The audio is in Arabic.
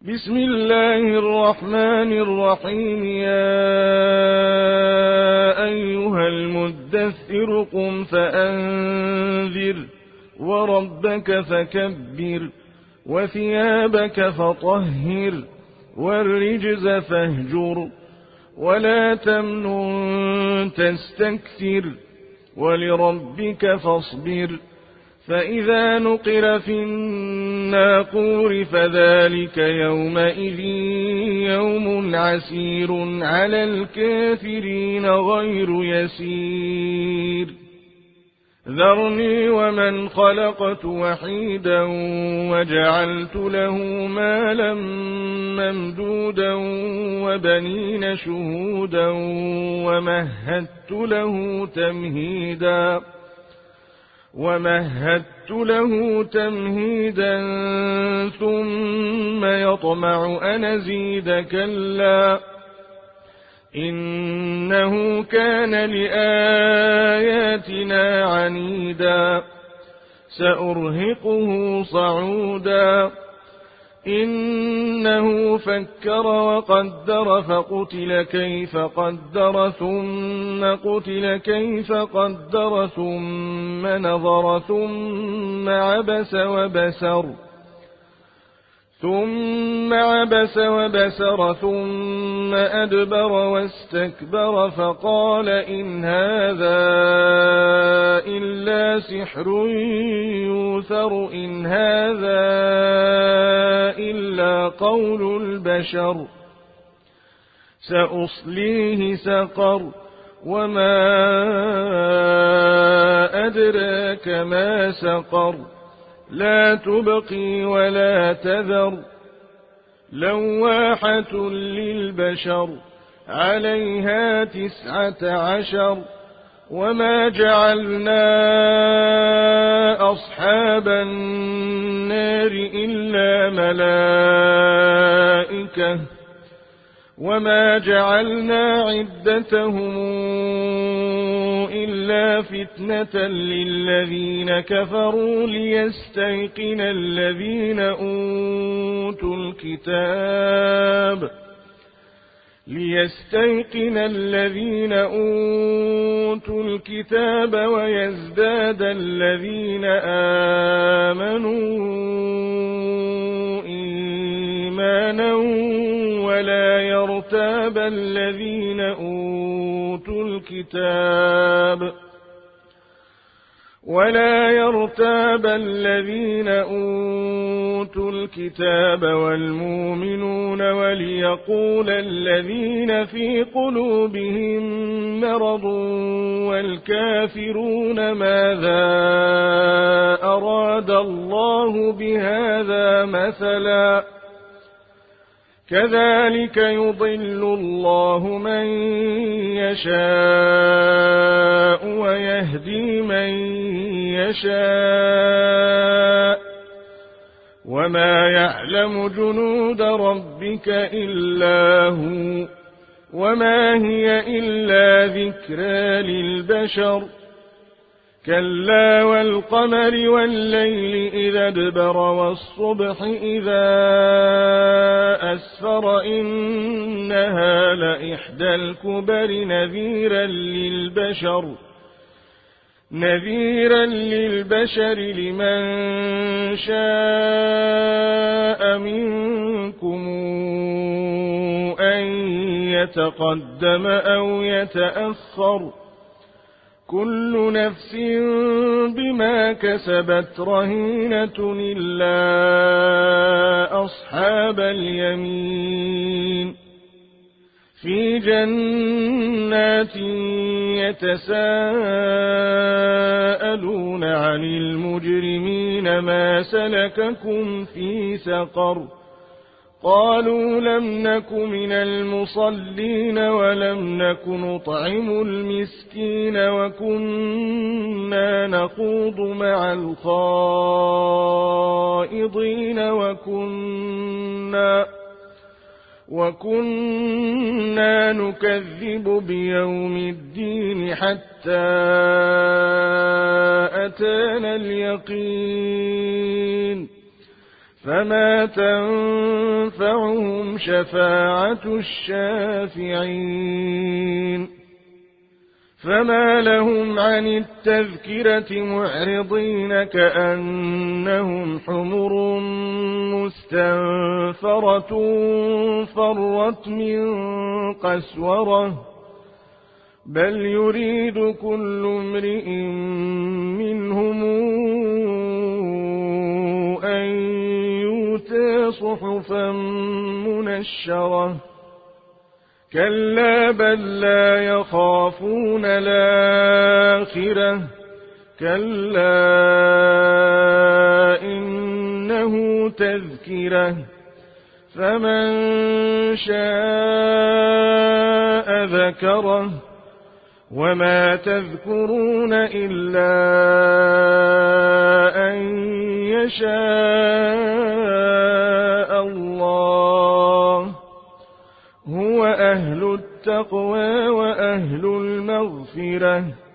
بسم الله الرحمن الرحيم. يا أيها المدثر قم فأنذر وربك فكبر وثيابك فطهر والرجز فاهجر ولا تمنن تستكثر ولربك فاصبر. فإذا نقر في الناقور فذلك يومئذ يوم عسير على الكافرين غير يسير. ذرني ومن خلقت وحيدا وجعلت له مالا ممدودا وبنين شهودا ومهدت له تمهيدا ثم يطمع أن أزيد كلا إنه كان لآياتنا عنيدا سأرهقه صعودا إنه فكر وقدر فقتل كيف قدر ثم قتل كيف قدر ثم نظر ثم عبس وبسر ثم أدبر واستكبر فقال إن هذا إلا سحر يؤثر إن هذا إلا قول البشر سأصليه سقر وما أدراك ما سقر لا تبقي ولا تذر لواحة للبشر عليها 19 وما جعلنا أصحاب النار إلا ملائكة وما جعلنا عدتهم إلا فتنة للذين كفروا ليستيقن الذين أوتوا الكتاب ويزداد الذين آمنوا إيمانا ولا يرتاب الذين أوتوا الكتاب والمؤمنون وليقول الذين في قلوبهم مرض والكافرون ماذا أراد الله بهذا مثلا كذلك يضل الله من يشاء ويهدي من يشاء وما يعلم جنود ربك إلا هو وما هي إلا ذكرى للبشر كلا والقمر والليل إذا ادبر والصبح إذا أسفر إنها لإحدى الكبر نذيرا للبشر لمن شاء منكم أن يتقدم أو يتأخر كل نفس بما كسبت رهينة إلا أصحاب اليمين في جنات يتساءلون عن المجرمين ما سلككم في سقر قالوا لم نك من المصلين ولم نك نطعم المسكين وكنا نخوض مع الخائضين وكنا نكذب بيوم الدين حتى أتانا اليقين فما تنفعهم شفاعة الشافعين فما لهم عن التذكرة معرضين كأنهم حمر مستنفرة فرت من قسورة بل يريد كل امرئ منهم أن يؤتى صحفا منشرة كلا بل لا يخافون الآخرة كلا إنه تذكرة فمن شاء ذكره وما تذكرون إلا أن يشاء الله هو أهل التقوى وأهل المغفرة